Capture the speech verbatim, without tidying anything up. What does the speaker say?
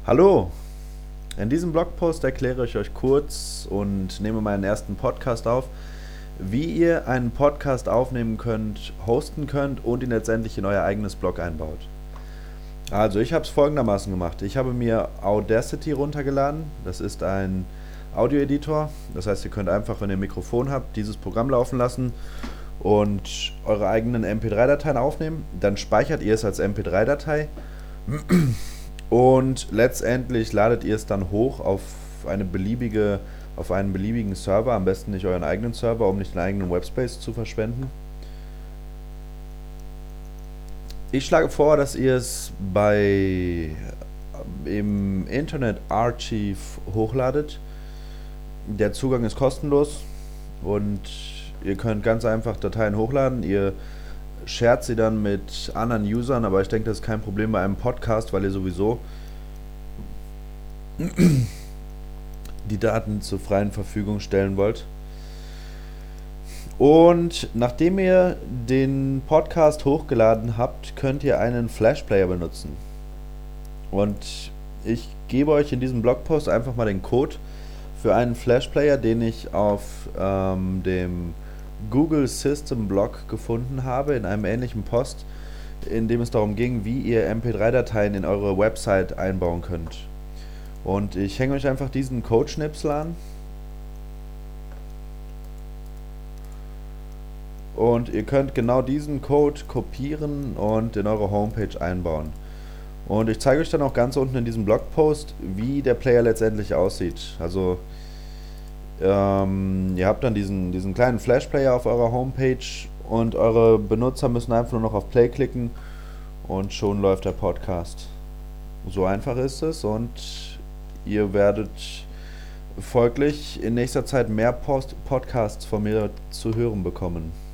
Hallo, in diesem Blogpost erkläre ich euch kurz und nehme meinen ersten Podcast auf, wie ihr einen Podcast aufnehmen könnt, hosten könnt und ihn letztendlich in euer eigenes Blog einbaut. Also ich habe es folgendermaßen gemacht. Ich habe mir Audacity runtergeladen. Das ist ein Audioeditor. Das heißt, ihr könnt einfach, wenn ihr ein Mikrofon habt, dieses Programm laufen lassen und eure eigenen M P drei Dateien aufnehmen. Dann speichert ihr es als M P drei Datei. Und letztendlich ladet ihr es dann hoch auf eine beliebige, auf einen beliebigen Server, am besten nicht euren eigenen Server, um nicht den eigenen Webspace zu verschwenden. Ich schlage vor, dass ihr es bei im Internet Archive hochladet. Der Zugang ist kostenlos und ihr könnt ganz einfach Dateien hochladen. Ihr shared sie dann mit anderen Usern, aber ich denke, das ist kein Problem bei einem Podcast, weil ihr sowieso die Daten zur freien Verfügung stellen wollt. Und nachdem ihr den Podcast hochgeladen habt, könnt ihr einen Flash Player benutzen. Und ich gebe euch in diesem Blogpost einfach mal den Code für einen Flash Player, den ich auf ähm, dem Google System Blog gefunden habe, in einem ähnlichen Post, in dem es darum ging, wie ihr M P drei Dateien in eure Website einbauen könnt. Und ich hänge euch einfach diesen Codeschnipsel an. Und ihr könnt genau diesen Code kopieren und in eure Homepage einbauen. Und ich zeige euch dann auch ganz unten in diesem Blogpost, wie der Player letztendlich aussieht. Also ähm, ihr habt dann diesen, diesen kleinen Flash Player auf eurer Homepage und eure Benutzer müssen einfach nur noch auf Play klicken und schon läuft der Podcast. So einfach ist es und ihr werdet folglich in nächster Zeit mehr Post Podcasts von mir zu hören bekommen.